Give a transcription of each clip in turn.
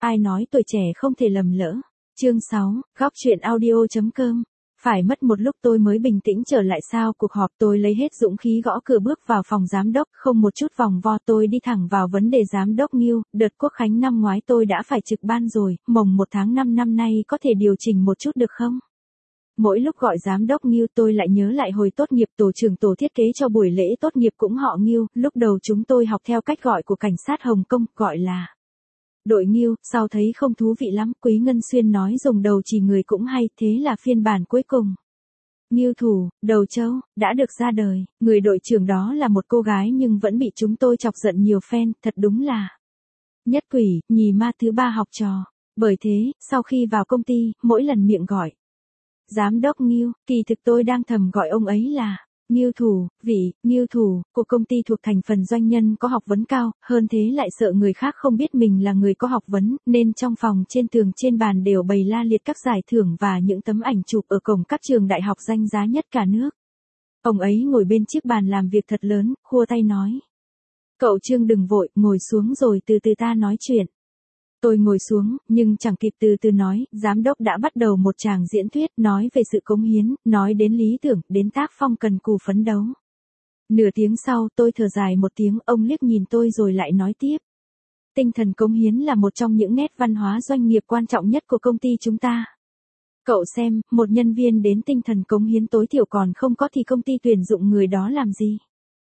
ai nói tuổi trẻ không thể lầm lỡ. Chương 6, góc chuyện audio.com. Phải mất một lúc tôi mới bình tĩnh trở lại sau cuộc họp, tôi lấy hết dũng khí gõ cửa bước vào phòng giám đốc, không một chút vòng vo tôi đi thẳng vào vấn đề. Giám đốc Ngưu, đợt Quốc khánh năm ngoái tôi đã phải trực ban rồi, mồng 1 tháng 5 năm nay có thể điều chỉnh một chút được không? Mỗi lúc gọi giám đốc Ngưu tôi lại nhớ lại hồi tốt nghiệp tổ trưởng tổ thiết kế cho buổi lễ tốt nghiệp cũng họ Ngưu, lúc đầu chúng tôi học theo cách gọi của cảnh sát Hồng Kông, gọi là đội Ngưu, sau thấy không thú vị lắm, Quý Ngân Xuyên nói dùng đầu chỉ người cũng hay, thế là phiên bản cuối cùng. Ngưu thủ, đầu trâu, đã được ra đời, người đội trưởng đó là một cô gái nhưng vẫn bị chúng tôi chọc giận nhiều phen, thật đúng là nhất quỷ, nhì ma thứ ba học trò. Bởi thế, sau khi vào công ty, mỗi lần miệng gọi giám đốc Ngưu, kỳ thực tôi đang thầm gọi ông ấy là Ngưu thủ, vị Ngưu thủ của công ty thuộc thành phần doanh nhân có học vấn cao, hơn thế lại sợ người khác không biết mình là người có học vấn, nên trong phòng, trên tường, trên bàn đều bày la liệt các giải thưởng và những tấm ảnh chụp ở cổng các trường đại học danh giá nhất cả nước. Ông ấy ngồi bên chiếc bàn làm việc thật lớn, khua tay nói: "Cậu Trương đừng vội, ngồi xuống rồi từ từ ta nói chuyện." Tôi ngồi xuống, nhưng chẳng kịp từ từ nói, giám đốc đã bắt đầu một tràng diễn thuyết, nói về sự cống hiến, nói đến lý tưởng, đến tác phong cần cù phấn đấu. Nửa tiếng sau, tôi thở dài một tiếng, ông liếc nhìn tôi rồi lại nói tiếp: "Tinh thần cống hiến là một trong những nét văn hóa doanh nghiệp quan trọng nhất của công ty chúng ta. Cậu xem, một nhân viên đến tinh thần cống hiến tối thiểu còn không có thì công ty tuyển dụng người đó làm gì?"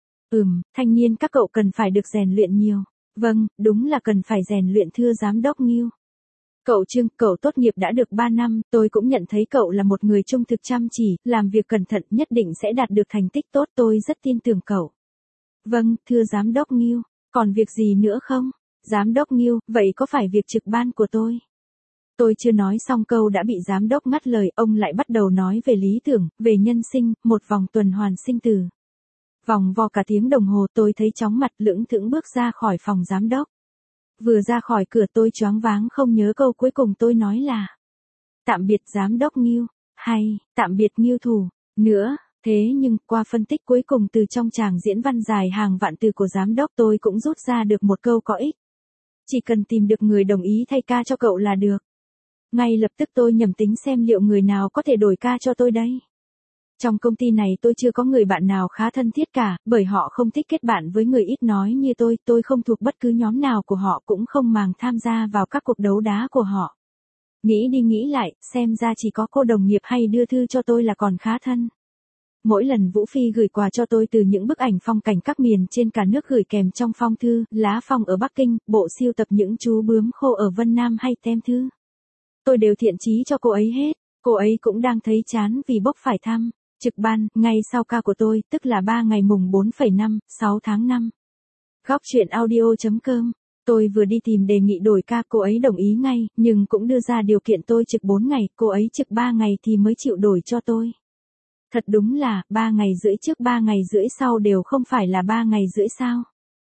Thanh niên các cậu cần phải được rèn luyện nhiều." "Vâng, đúng là cần phải rèn luyện thưa giám đốc Ngưu." "Cậu Trương, cậu tốt nghiệp đã được 3 năm, tôi cũng nhận thấy cậu là một người trung thực chăm chỉ, làm việc cẩn thận, nhất định sẽ đạt được thành tích tốt, tôi rất tin tưởng cậu." "Vâng, thưa giám đốc Ngưu, còn việc gì nữa không?" "Giám đốc Ngưu, vậy có phải việc trực ban của tôi?" Tôi chưa nói xong câu đã bị giám đốc ngắt lời, ông lại bắt đầu nói về lý tưởng, về nhân sinh, một vòng tuần hoàn sinh tử. Vòng vo cả tiếng đồng hồ, tôi thấy chóng mặt, lững thững bước ra khỏi phòng giám đốc. Vừa ra khỏi cửa tôi choáng váng không nhớ câu cuối cùng tôi nói là "Tạm biệt giám đốc Ngưu", hay "Tạm biệt Ngưu thủ" nữa. Thế nhưng, qua phân tích cuối cùng từ trong tràng diễn văn dài hàng vạn từ của giám đốc, tôi cũng rút ra được một câu có ích: chỉ cần tìm được người đồng ý thay ca cho cậu là được. Ngay lập tức tôi nhẩm tính xem liệu người nào có thể đổi ca cho tôi đây. Trong công ty này tôi chưa có người bạn nào khá thân thiết cả, bởi họ không thích kết bạn với người ít nói như tôi không thuộc bất cứ nhóm nào của họ, cũng không màng tham gia vào các cuộc đấu đá của họ. Nghĩ đi nghĩ lại, xem ra chỉ có cô đồng nghiệp hay đưa thư cho tôi là còn khá thân. Mỗi lần Vũ Phi gửi quà cho tôi, từ những bức ảnh phong cảnh các miền trên cả nước gửi kèm trong phong thư, lá phong ở Bắc Kinh, bộ sưu tập những chú bướm khô ở Vân Nam hay tem thư, tôi đều thiện chí cho cô ấy hết. Cô ấy cũng đang thấy chán vì bốc phải thăm trực ban, ngay sau ca của tôi, tức là 3 ngày mùng 4,5, 6 tháng 5. Góc chuyện audio.com. Tôi vừa đi tìm đề nghị đổi ca, cô ấy đồng ý ngay, nhưng cũng đưa ra điều kiện tôi trực 4 ngày, cô ấy trực 3 ngày thì mới chịu đổi cho tôi. Thật đúng là, 3 ngày rưỡi trước 3 ngày rưỡi sau đều không phải là 3 ngày rưỡi sao.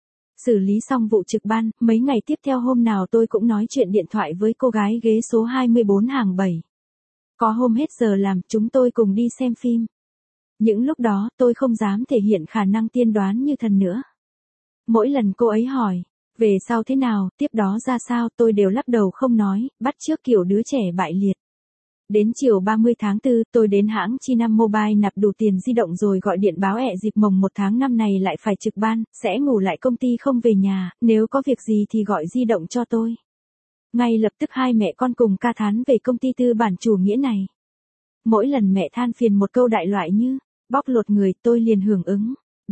Xử lý xong vụ trực ban, mấy ngày tiếp theo hôm nào tôi cũng nói chuyện điện thoại với cô gái ghế số 24 hàng 7. Có hôm hết giờ làm, chúng tôi cùng đi xem phim. Những lúc đó, tôi không dám thể hiện khả năng tiên đoán như thần nữa. Mỗi lần cô ấy hỏi, về sau thế nào, tiếp đó ra sao, tôi đều lắc đầu không nói, bắt chước kiểu đứa trẻ bại liệt. Đến chiều 30 tháng 4, tôi đến hãng Chinam Mobile nạp đủ tiền di động rồi gọi điện báo dịp mồng 1 tháng 5 này lại phải trực ban, sẽ ngủ lại công ty không về nhà, nếu có việc gì thì gọi di động cho tôi. Ngay lập tức hai mẹ con cùng ca thán về công ty tư bản chủ nghĩa này. Mỗi lần mẹ than phiền một câu đại loại như bóc lột người, tôi liền hưởng ứng: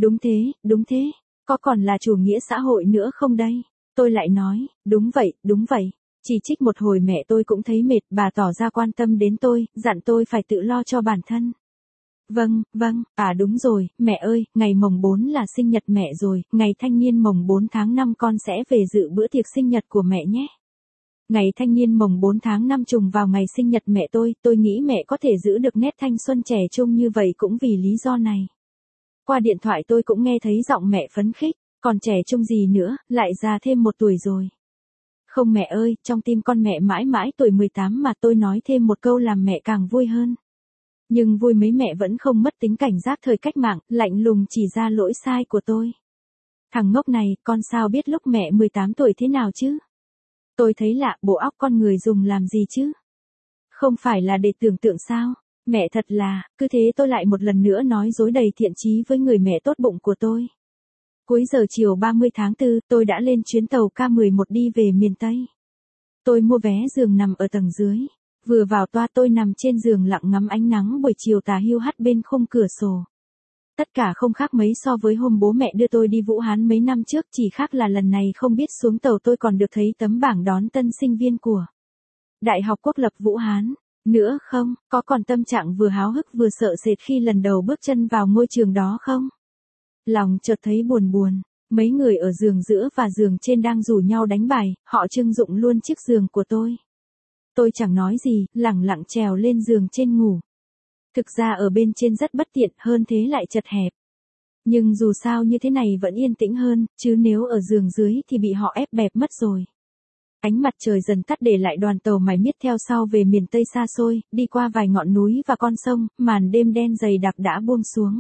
đúng thế, có còn là chủ nghĩa xã hội nữa không đây? Tôi lại nói, đúng vậy. Chỉ trích một hồi mẹ tôi cũng thấy mệt, bà tỏ ra quan tâm đến tôi, dặn tôi phải tự lo cho bản thân. Vâng, đúng rồi, mẹ ơi, ngày mồng 4 là sinh nhật mẹ rồi, ngày thanh niên mồng 4 tháng 5 con sẽ về dự bữa tiệc sinh nhật của mẹ nhé. Ngày thanh niên mồng 4 tháng 5 trùng vào ngày sinh nhật mẹ tôi nghĩ mẹ có thể giữ được nét thanh xuân trẻ trung như vậy cũng vì lý do này. Qua điện thoại tôi cũng nghe thấy giọng mẹ phấn khích, còn trẻ trung gì nữa, lại già thêm 1 tuổi rồi. Không mẹ ơi, trong tim con mẹ mãi mãi tuổi 18 mà, tôi nói thêm một câu làm mẹ càng vui hơn. Nhưng vui mấy mẹ vẫn không mất tính cảnh giác thời cách mạng, lạnh lùng chỉ ra lỗi sai của tôi. Thằng ngốc này, con sao biết lúc mẹ 18 tuổi thế nào chứ? Tôi thấy lạ, bộ óc con người dùng làm gì chứ? Không phải là để tưởng tượng sao? Mẹ thật là, cứ thế tôi lại một lần nữa nói dối đầy thiện chí với người mẹ tốt bụng của tôi. Cuối giờ chiều 30 tháng 4, tôi đã lên chuyến tàu K11 đi về miền Tây. Tôi mua vé giường nằm ở tầng dưới. Vừa vào toa tôi nằm trên giường lặng ngắm ánh nắng buổi chiều tà hiu hắt bên khung cửa sổ. Tất cả không khác mấy so với hôm bố mẹ đưa tôi đi Vũ Hán mấy năm trước, chỉ khác là lần này không biết xuống tàu tôi còn được thấy tấm bảng đón tân sinh viên của Đại học Quốc lập Vũ Hán. Nữa không, có còn tâm trạng vừa háo hức vừa sợ sệt khi lần đầu bước chân vào ngôi trường đó không? Lòng chợt thấy buồn buồn, mấy người ở giường giữa và giường trên đang rủ nhau đánh bài, họ trưng dụng luôn chiếc giường của tôi. Tôi chẳng nói gì, lẳng lặng trèo lên giường trên ngủ. Thực ra ở bên trên rất bất tiện, hơn thế lại chật hẹp. Nhưng dù sao như thế này vẫn yên tĩnh hơn, chứ nếu ở giường dưới thì bị họ ép bẹp mất rồi. Ánh mặt trời dần tắt để lại đoàn tàu mải miết theo sau về miền Tây xa xôi, đi qua vài ngọn núi và con sông, màn đêm đen dày đặc đã buông xuống.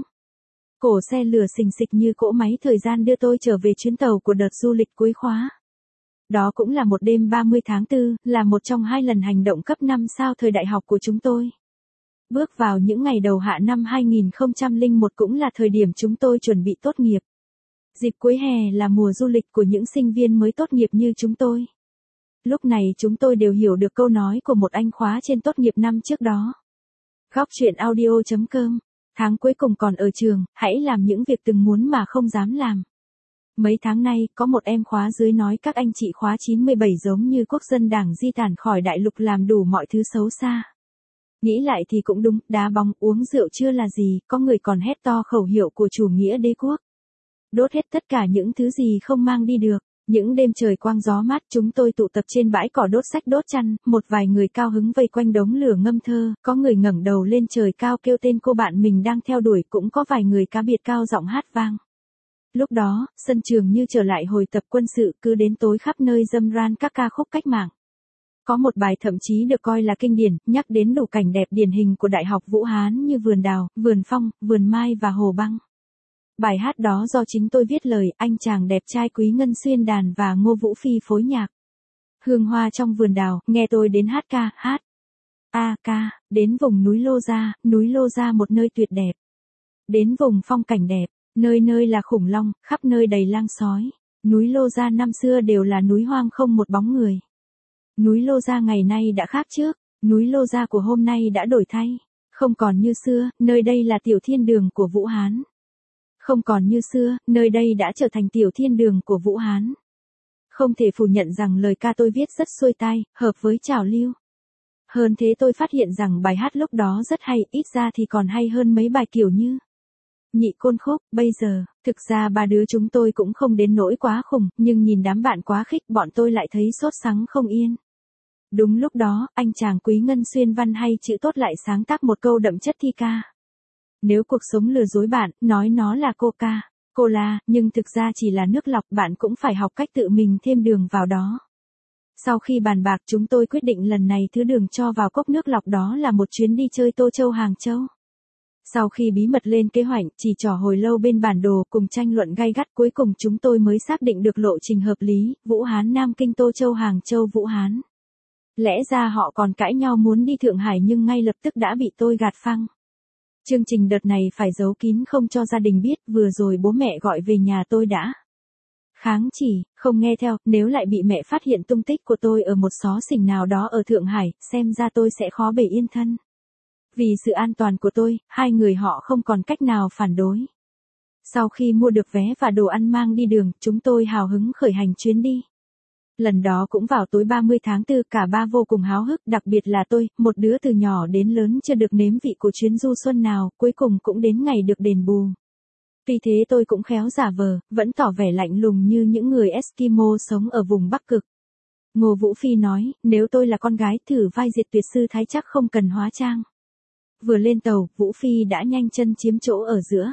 Cổ xe lửa xình xịch như cỗ máy thời gian đưa tôi trở về chuyến tàu của đợt du lịch cuối khóa. Đó cũng là một đêm 30 tháng 4, là một trong 2 lần hành động cấp 5 sao thời đại học của chúng tôi. Bước vào những ngày đầu hạ năm 2001 cũng là thời điểm chúng tôi chuẩn bị tốt nghiệp. Dịp cuối hè là mùa du lịch của những sinh viên mới tốt nghiệp như chúng tôi. Lúc này chúng tôi đều hiểu được câu nói của một anh khóa trên tốt nghiệp năm trước đó. Góc chuyện audio.com. Tháng cuối cùng còn ở trường, hãy làm những việc từng muốn mà không dám làm. Mấy tháng nay, có một em khóa dưới nói các anh chị khóa 97 giống như quốc dân đảng di tản khỏi đại lục làm đủ mọi thứ xấu xa. Nghĩ lại thì cũng đúng, đá bóng uống rượu chưa là gì, có người còn hét to khẩu hiệu của chủ nghĩa đế quốc. Đốt hết tất cả những thứ gì không mang đi được. Những đêm trời quang gió mát chúng tôi tụ tập trên bãi cỏ đốt sách đốt chăn, một vài người cao hứng vây quanh đống lửa ngâm thơ, có người ngẩng đầu lên trời cao kêu tên cô bạn mình đang theo đuổi, cũng có vài người cá biệt cao giọng hát vang. Lúc đó, sân trường như trở lại hồi tập quân sự, cứ đến tối khắp nơi râm ran các ca khúc cách mạng. Có một bài thậm chí được coi là kinh điển, nhắc đến đủ cảnh đẹp điển hình của Đại học Vũ Hán như vườn đào, vườn phong, vườn mai và hồ băng. Bài hát đó do chính tôi viết lời, anh chàng đẹp trai Quý Ngân Xuyên đàn và Ngô Vũ Phi phối nhạc. Hương hoa trong vườn đào, nghe tôi đến hát ca, hát. Ca, đến vùng núi Lô Gia một nơi tuyệt đẹp. Đến vùng phong cảnh đẹp, nơi nơi là khủng long, khắp nơi đầy lang sói. Núi Lô Gia năm xưa đều là núi hoang không một bóng người. Núi Lô Gia ngày nay đã khác trước, núi Lô Gia của hôm nay đã đổi thay. Không còn như xưa, nơi đây là tiểu thiên đường của Vũ Hán. Không còn như xưa, nơi đây đã trở thành tiểu thiên đường của Vũ Hán. Không thể phủ nhận rằng lời ca tôi viết rất xuôi tai, hợp với trào lưu. Hơn thế tôi phát hiện rằng bài hát lúc đó rất hay, ít ra thì còn hay hơn mấy bài kiểu như Nhị Côn Khúc. Bây giờ, thực ra ba đứa chúng tôi cũng không đến nỗi quá khủng, nhưng nhìn đám bạn quá khích bọn tôi lại thấy sốt sắng không yên. Đúng lúc đó, anh chàng Quý Ngân Xuyên văn hay chữ tốt lại sáng tác một câu đậm chất thi ca. Nếu cuộc sống lừa dối bạn, nói nó là Coca-Cola, nhưng thực ra chỉ là nước lọc, bạn cũng phải học cách tự mình thêm đường vào đó. Sau khi bàn bạc chúng tôi quyết định lần này thứ đường cho vào cốc nước lọc đó là một chuyến đi chơi Tô Châu Hàng Châu. Sau khi bí mật lên kế hoạch, chỉ trò hồi lâu bên bản đồ cùng tranh luận gay gắt, cuối cùng chúng tôi mới xác định được lộ trình hợp lý, Vũ Hán Nam Kinh Tô Châu Hàng Châu Vũ Hán. Lẽ ra họ còn cãi nhau muốn đi Thượng Hải nhưng ngay lập tức đã bị tôi gạt phăng. Chương trình đợt này phải giấu kín không cho gia đình biết, vừa rồi bố mẹ gọi về nhà tôi đã kháng chỉ, không nghe theo, nếu lại bị mẹ phát hiện tung tích của tôi ở một xó xỉnh nào đó ở Thượng Hải, xem ra tôi sẽ khó bề yên thân. Vì sự an toàn của tôi, hai người họ không còn cách nào phản đối. Sau khi mua được vé và đồ ăn mang đi đường, chúng tôi hào hứng khởi hành chuyến đi. Lần đó cũng vào tối 30 tháng 4, cả ba vô cùng háo hức, đặc biệt là tôi, một đứa từ nhỏ đến lớn chưa được nếm vị của chuyến du xuân nào, cuối cùng cũng đến ngày được đền bù. Tuy thế tôi cũng khéo giả vờ, vẫn tỏ vẻ lạnh lùng như những người Eskimo sống ở vùng Bắc Cực. Ngô Vũ Phi nói, nếu tôi là con gái thử vai Diệt Tuyệt Sư Thái chắc không cần hóa trang. Vừa lên tàu, Vũ Phi đã nhanh chân chiếm chỗ ở giữa.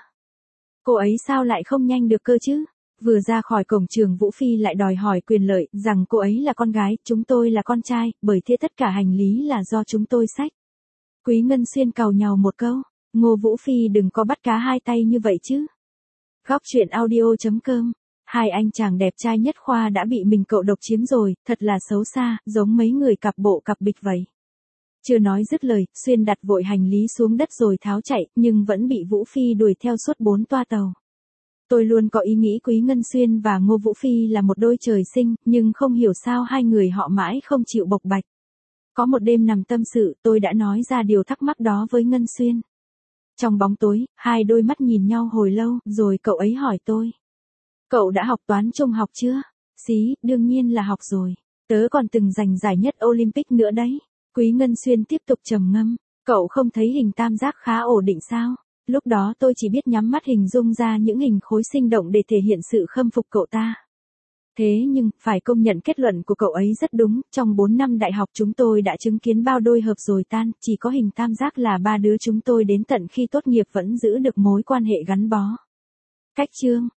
Cô ấy sao lại không nhanh được cơ chứ? Vừa ra khỏi cổng trường Vũ Phi lại đòi hỏi quyền lợi, rằng cô ấy là con gái, chúng tôi là con trai, bởi thế tất cả hành lý là do chúng tôi xách. Quý Ngân Xuyên càu nhàu một câu, Ngô Vũ Phi đừng có bắt cá hai tay như vậy chứ. Góc chuyện audio.com Hai anh chàng đẹp trai nhất khoa đã bị mình cậu độc chiếm rồi, thật là xấu xa, giống mấy người cặp bộ cặp bịch vậy. Chưa nói dứt lời, Xuyên đặt vội hành lý xuống đất rồi tháo chạy, nhưng vẫn bị Vũ Phi đuổi theo suốt 4 toa tàu. Tôi luôn có ý nghĩ Quý Ngân Xuyên và Ngô Vũ Phi là một đôi trời sinh, nhưng không hiểu sao hai người họ mãi không chịu bộc bạch. Có một đêm nằm tâm sự, tôi đã nói ra điều thắc mắc đó với Ngân Xuyên. Trong bóng tối, hai đôi mắt nhìn nhau hồi lâu, rồi cậu ấy hỏi tôi. Cậu đã học toán trung học chưa? Xí, đương nhiên là học rồi. Tớ còn từng giành giải nhất Olympic nữa đấy. Quý Ngân Xuyên tiếp tục trầm ngâm. Cậu không thấy hình tam giác khá ổn định sao? Lúc đó tôi chỉ biết nhắm mắt hình dung ra những hình khối sinh động để thể hiện sự khâm phục cậu ta. Thế nhưng, phải công nhận kết luận của cậu ấy rất đúng, trong 4 năm đại học chúng tôi đã chứng kiến bao đôi hợp rồi tan, chỉ có hình tam giác là ba đứa chúng tôi đến tận khi tốt nghiệp vẫn giữ được mối quan hệ gắn bó. Cách chương